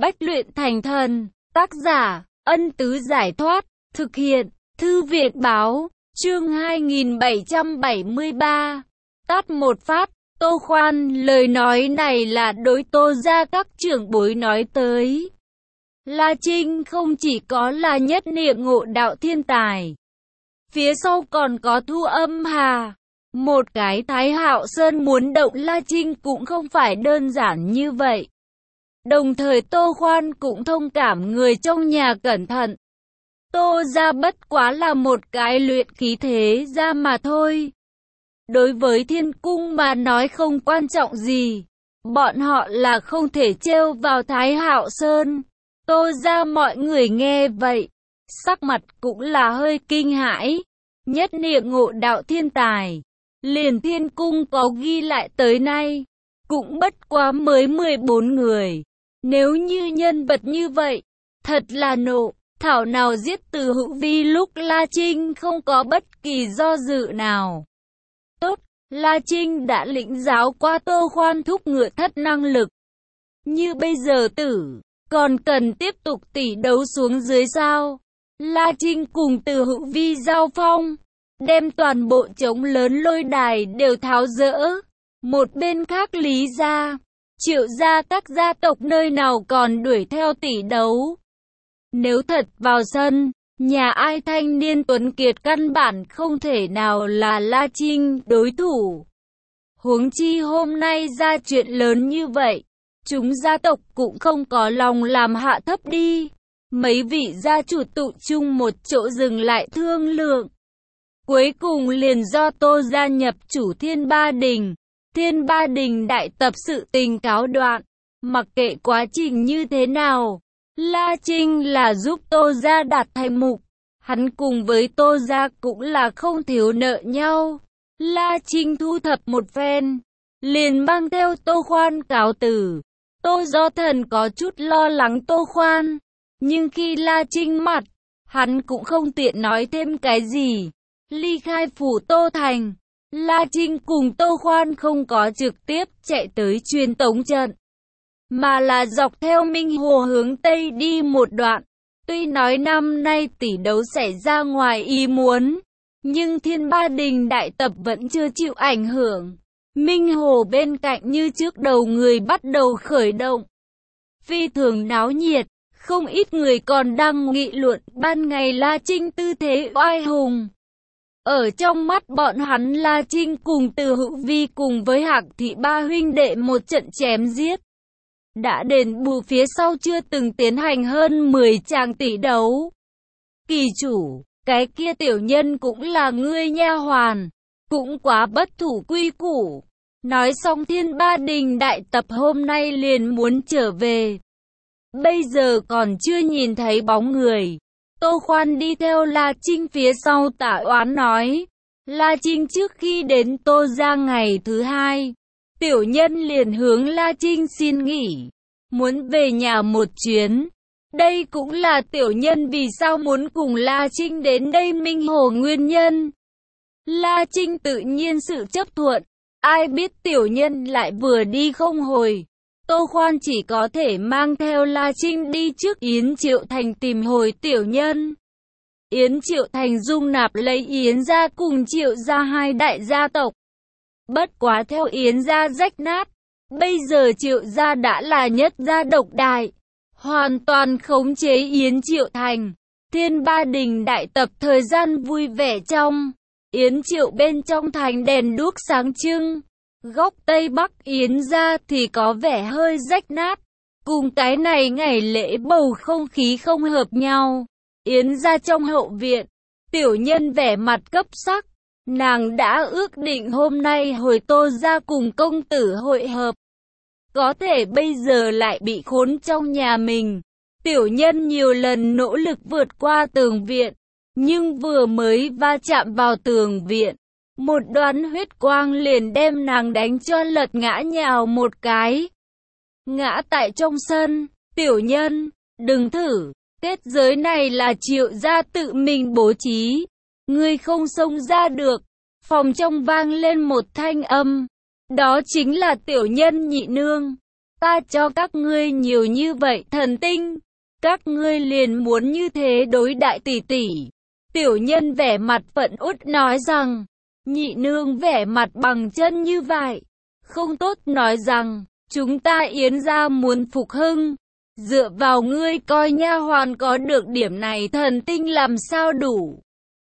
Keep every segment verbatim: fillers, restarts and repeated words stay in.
Bách luyện thành thần. Tác giả, Ân Tứ Giải Thoát. Thực hiện, Thư viện Báo. Chương hai nghìn bảy trăm bảy mươi ba. Tát một phát. Tô Khoan, lời nói này là đối Tô gia các trưởng bối nói tới. La Trinh không chỉ có là nhất niệm ngộ đạo thiên tài. Phía sau còn có Thu Âm Hà. Một cái Thái Hạo Sơn muốn động La Trinh cũng không phải đơn giản như vậy. Đồng thời Tô Khoan cũng thông cảm người trong nhà cẩn thận. Tô gia bất quá là một cái luyện khí thế gia mà thôi. Đối với thiên cung mà nói không quan trọng gì. Bọn họ là không thể trêu vào Thái Hạo Sơn. Tô gia mọi người nghe vậy, sắc mặt cũng là hơi kinh hãi. Nhất niệm ngộ đạo thiên tài, liền thiên cung có ghi lại tới nay, cũng bất quá mới mười bốn người. Nếu như nhân vật như vậy, thật là nộ. Thảo nào giết Từ Hữu Vi lúc La Trinh không có bất kỳ do dự nào. Tốt, La Trinh đã lĩnh giáo qua Tô Khoan thúc ngựa thất năng lực. Như bây giờ tử, còn cần tiếp tục tỉ đấu xuống dưới sao? La Trinh cùng Từ Hữu Vi giao phong, đem toàn bộ trống lớn lôi đài đều tháo dỡ. Một bên khác Lý gia, Triệu gia các gia tộc nơi nào còn đuổi theo tỉ đấu. Nếu thật vào sân, nhà ai thanh niên tuấn kiệt căn bản không thể nào là La Trinh đối thủ. Huống chi hôm nay ra chuyện lớn như vậy, chúng gia tộc cũng không có lòng làm hạ thấp đi. Mấy vị gia chủ tụ chung một chỗ dừng lại thương lượng. Cuối cùng liền do Tô gia nhập chủ Thiên Ba Đình. Thiên Ba Đình đại tập sự tình cáo đoạn. Mặc kệ quá trình như thế nào, La Trinh là giúp Tô gia đạt thành mục. Hắn cùng với Tô gia cũng là không thiếu nợ nhau. La Trinh thu thập một phen, liền mang theo Tô Khoan cáo từ. Tô Do Thần có chút lo lắng Tô Khoan, nhưng khi La Trinh mặt, hắn cũng không tiện nói thêm cái gì. Ly khai phủ Tô Thành, La Trinh cùng Tô Khoan không có trực tiếp chạy tới truyền tống trận, mà là dọc theo Minh Hồ hướng Tây đi một đoạn. Tuy nói năm nay tỷ đấu xảy ra ngoài ý muốn, nhưng Thiên Ba Đình đại tập vẫn chưa chịu ảnh hưởng. Minh Hồ bên cạnh như trước đầu người bắt đầu khởi động. Phi thường náo nhiệt, không ít người còn đang nghị luận ban ngày La Trinh tư thế oai hùng. Ở trong mắt bọn hắn, La Trinh cùng Từ Hữu Vi cùng với Hạc Thị ba huynh đệ một trận chém giết, đã đền bù phía sau chưa từng tiến hành hơn mười tràng tỷ đấu. Kỳ chủ, cái kia tiểu nhân cũng là ngươi nha hoàn, cũng quá bất thủ quy củ. Nói xong Thiên Ba Đình đại tập hôm nay liền muốn trở về. Bây giờ còn chưa nhìn thấy bóng người. Tô Khoan đi theo La Trinh phía sau tả oán nói. La Trinh trước khi đến Tô gia ngày thứ hai, tiểu nhân liền hướng La Trinh xin nghỉ, muốn về nhà một chuyến. Đây cũng là tiểu nhân vì sao muốn cùng La Trinh đến đây Minh Hồ nguyên nhân. La Trinh tự nhiên sự chấp thuận. Ai biết tiểu nhân lại vừa đi không hồi. Tô Khoan chỉ có thể mang theo La Trinh đi trước Yến Triệu Thành tìm hồi tiểu nhân. Yến Triệu Thành dung nạp lấy Yến gia cùng Triệu gia hai đại gia tộc. Bất quá theo Yến gia rách nát, bây giờ Triệu gia đã là nhất gia độc đại, hoàn toàn khống chế Yến Triệu Thành. Thiên Ba Đình đại tập thời gian vui vẻ trong Yến Triệu bên trong thành đèn đuốc sáng trưng. Góc Tây Bắc Yến gia thì có vẻ hơi rách nát. Cùng cái này ngày lễ bầu không khí không hợp nhau. Yến gia trong hậu viện, tiểu nhân vẻ mặt cấp sắc. Nàng đã ước định hôm nay hồi Tô gia cùng công tử hội hợp. Có thể bây giờ lại bị khốn trong nhà mình. Tiểu nhân nhiều lần nỗ lực vượt qua tường viện, nhưng vừa mới va chạm vào tường viện, một đoán huyết quang liền đem nàng đánh cho lật ngã nhào một cái. Ngã tại trong sân. Tiểu nhân, đừng thử, kết giới này là Triệu gia tự mình bố trí, ngươi không xông ra được. Phòng trong vang lên một thanh âm, đó chính là tiểu nhân nhị nương. ta cho các ngươi nhiều như vậy thần tinh, các ngươi liền muốn như thế đối đại tỷ tỷ. Tiểu nhân vẻ mặt phẫn uất nói rằng, nhị nương vẻ mặt bằng chân như vậy, không tốt, nói rằng, chúng ta Yến gia muốn phục hưng, dựa vào ngươi coi nha hoàn có được điểm này thần tinh làm sao đủ.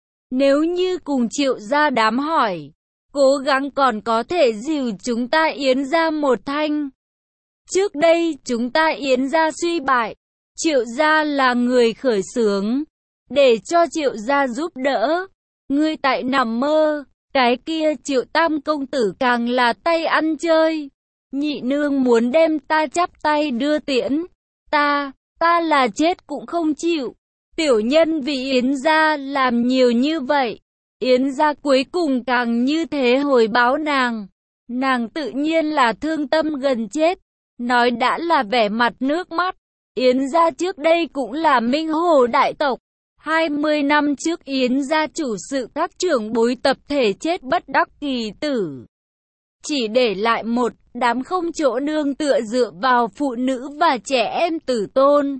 Nếu như cùng Triệu gia đám hỏi, cố gắng còn có thể dìu chúng ta Yến gia một thanh. Trước đây chúng ta Yến gia suy bại, Triệu gia là người khởi xướng, để cho Triệu gia giúp đỡ. Ngươi tại nằm mơ, cái kia Triệu tam công tử càng là tay ăn chơi. Nhị nương muốn đem ta chắp tay đưa tiễn, ta, ta là chết cũng không chịu. Tiểu nhân vì Yến gia làm nhiều như vậy, Yến gia cuối cùng càng như thế hồi báo nàng. Nàng tự nhiên là thương tâm gần chết, nói đã là vẻ mặt nước mắt. Yến gia trước đây cũng là Minh Hồ đại tộc. hai mươi năm trước Yến gia chủ sự các trưởng bối tập thể chết bất đắc kỳ tử. Chỉ để lại một đám không chỗ nương tựa dựa vào phụ nữ và trẻ em tử tôn.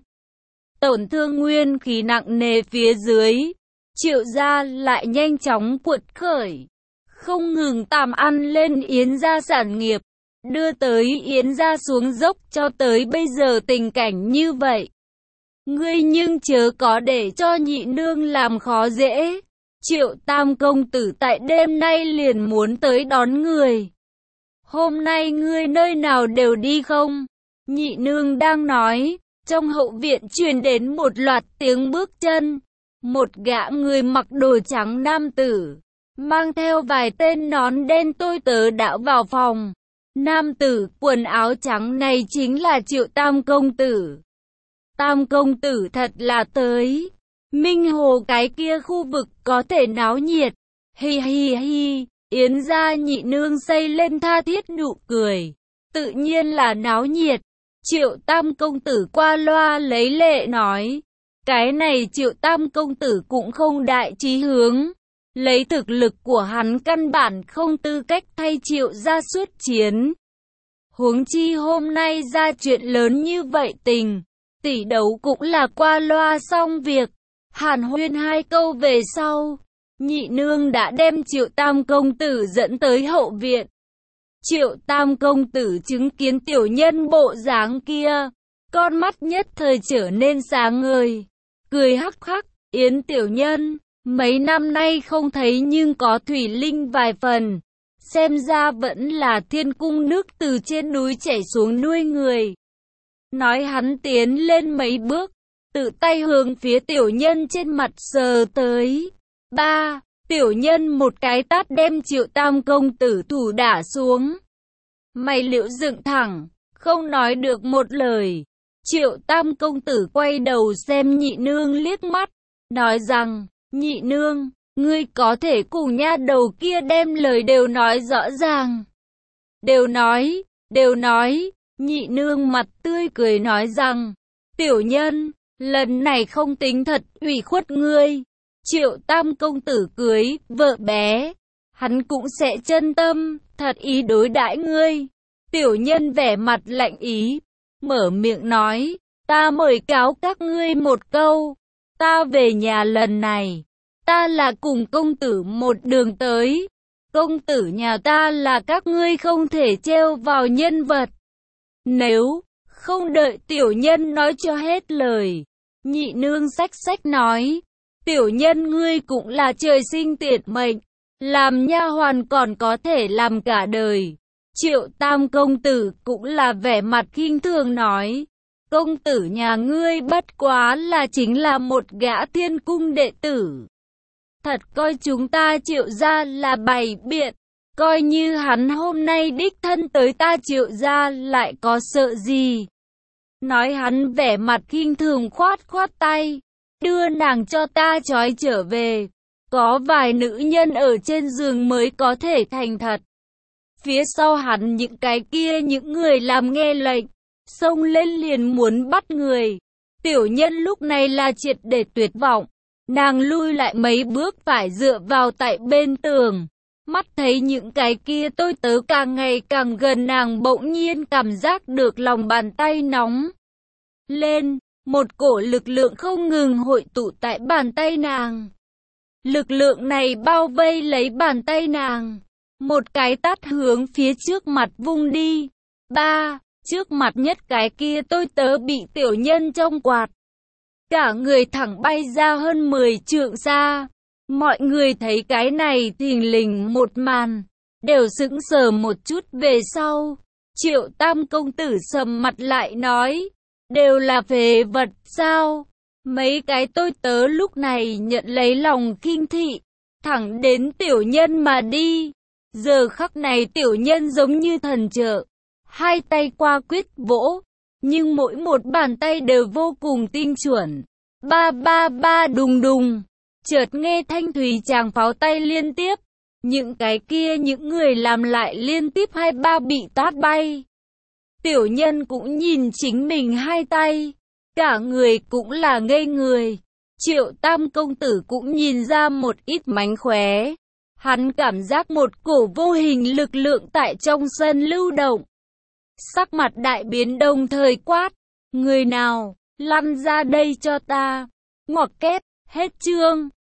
Tổn thương nguyên khí nặng nề phía dưới, Triệu gia lại nhanh chóng cuột khởi, không ngừng tàm ăn lên Yến gia sản nghiệp, đưa tới Yến gia xuống dốc cho tới bây giờ tình cảnh như vậy. Ngươi nhưng chớ có để cho nhị nương làm khó dễ. Triệu tam công tử tại đêm nay liền muốn tới đón người. Hôm nay ngươi nơi nào đều đi không? Nhị nương đang nói, trong hậu viện truyền đến một loạt tiếng bước chân. Một gã người mặc đồ trắng nam tử, mang theo vài tên nón đen tôi tớ đã vào phòng. Nam tử quần áo trắng này chính là Triệu tam công tử. Tam công tử thật là tới. Minh Hồ cái kia khu vực có thể náo nhiệt. Hi hi hi, Yến gia nhị nương xây lên tha thiết nụ cười. Tự nhiên là náo nhiệt. Triệu tam công tử qua loa lấy lệ nói. Cái này Triệu tam công tử cũng không đại chí hướng. Lấy thực lực của hắn căn bản không tư cách thay Triệu gia xuất chiến. Huống chi hôm nay ra chuyện lớn như vậy tình. Tỷ đấu cũng là qua loa xong việc. Hàn huyên hai câu về sau, nhị nương đã đem Triệu tam công tử dẫn tới hậu viện. Triệu tam công tử chứng kiến tiểu nhân bộ dáng kia, con mắt nhất thời trở nên sáng ngời, cười hắc hắc. Yến tiểu nhân, mấy năm nay không thấy nhưng có thủy linh vài phần, xem ra vẫn là thiên cung nước từ trên núi chảy xuống nuôi người. Nói hắn tiến lên mấy bước, tự tay hướng phía tiểu nhân trên mặt sờ tới. Ba, tiểu nhân một cái tát đem Triệu tam công tử thủ đả xuống. Mày liễu dựng thẳng, không nói được một lời. Triệu tam công tử quay đầu xem nhị nương liếc mắt, nói rằng, nhị nương, ngươi có thể cùng nha đầu kia đem lời đều nói rõ ràng. Đều nói, đều nói. Nhị nương mặt tươi cười nói rằng, tiểu nhân, lần này không tính thật ủy khuất ngươi. Triệu tam công tử cưới vợ bé, hắn cũng sẽ chân tâm, thật ý đối đãi ngươi. Tiểu nhân vẻ mặt lạnh ý, mở miệng nói, ta mời cáo các ngươi một câu. Ta về nhà lần này, ta là cùng công tử một đường tới. Công tử nhà ta là các ngươi không thể trêu vào nhân vật. Nếu không đợi tiểu nhân nói cho hết lời, nhị nương xách xách nói, tiểu nhân ngươi cũng là trời sinh tiệt mệnh, làm nha hoàn còn có thể làm cả đời. Triệu tam công tử cũng là vẻ mặt khinh thường nói, công tử nhà ngươi bất quá là chính là một gã thiên cung đệ tử. Thật coi chúng ta Triệu gia là bày biện. Coi như hắn hôm nay đích thân tới ta Triệu gia lại có sợ gì. Nói hắn vẻ mặt khinh thường khoát khoát tay. Đưa nàng cho ta trói trở về. Có vài nữ nhân ở trên giường mới có thể thành thật. Phía sau hắn những cái kia những người làm nghe lệnh. Xông lên liền muốn bắt người. Tiểu nhân lúc này là triệt để tuyệt vọng. Nàng lui lại mấy bước phải dựa vào tại bên tường. Mắt thấy những cái kia tôi tớ càng ngày càng gần nàng, bỗng nhiên cảm giác được lòng bàn tay nóng lên, một cổ lực lượng không ngừng hội tụ tại bàn tay nàng. Lực lượng này bao vây lấy bàn tay nàng, một cái tát hướng phía trước mặt vung đi. Ba, trước mặt nhất cái kia tôi tớ bị tiểu nhân trong quạt, cả người thẳng bay ra hơn mười trượng xa. Mọi người thấy cái này thình lình một màn, đều sững sờ một chút. Về sau, Triệu Tam công tử sầm mặt lại nói, đều là phế vật sao? Mấy cái tôi tớ lúc này nhận lấy lòng kinh thị, thẳng đến tiểu nhân mà đi. Giờ khắc này tiểu nhân giống như thần trợ, hai tay qua quyết vỗ, nhưng mỗi một bàn tay đều vô cùng tinh chuẩn. Ba ba ba đùng đùng, chợt nghe thanh thúy tràng pháo tay liên tiếp, những cái kia những người làm lại liên tiếp hai ba bị tát bay. Tiểu nhân cũng nhìn chính mình hai tay, cả người cũng là ngây người. Triệu Tam công tử cũng nhìn ra một ít mánh khóe. Hắn cảm giác một cổ vô hình lực lượng tại trong sân lưu động. Sắc mặt đại biến, đồng thời quát, người nào, lăn ra đây cho ta. Ngoặc kép, hết chương.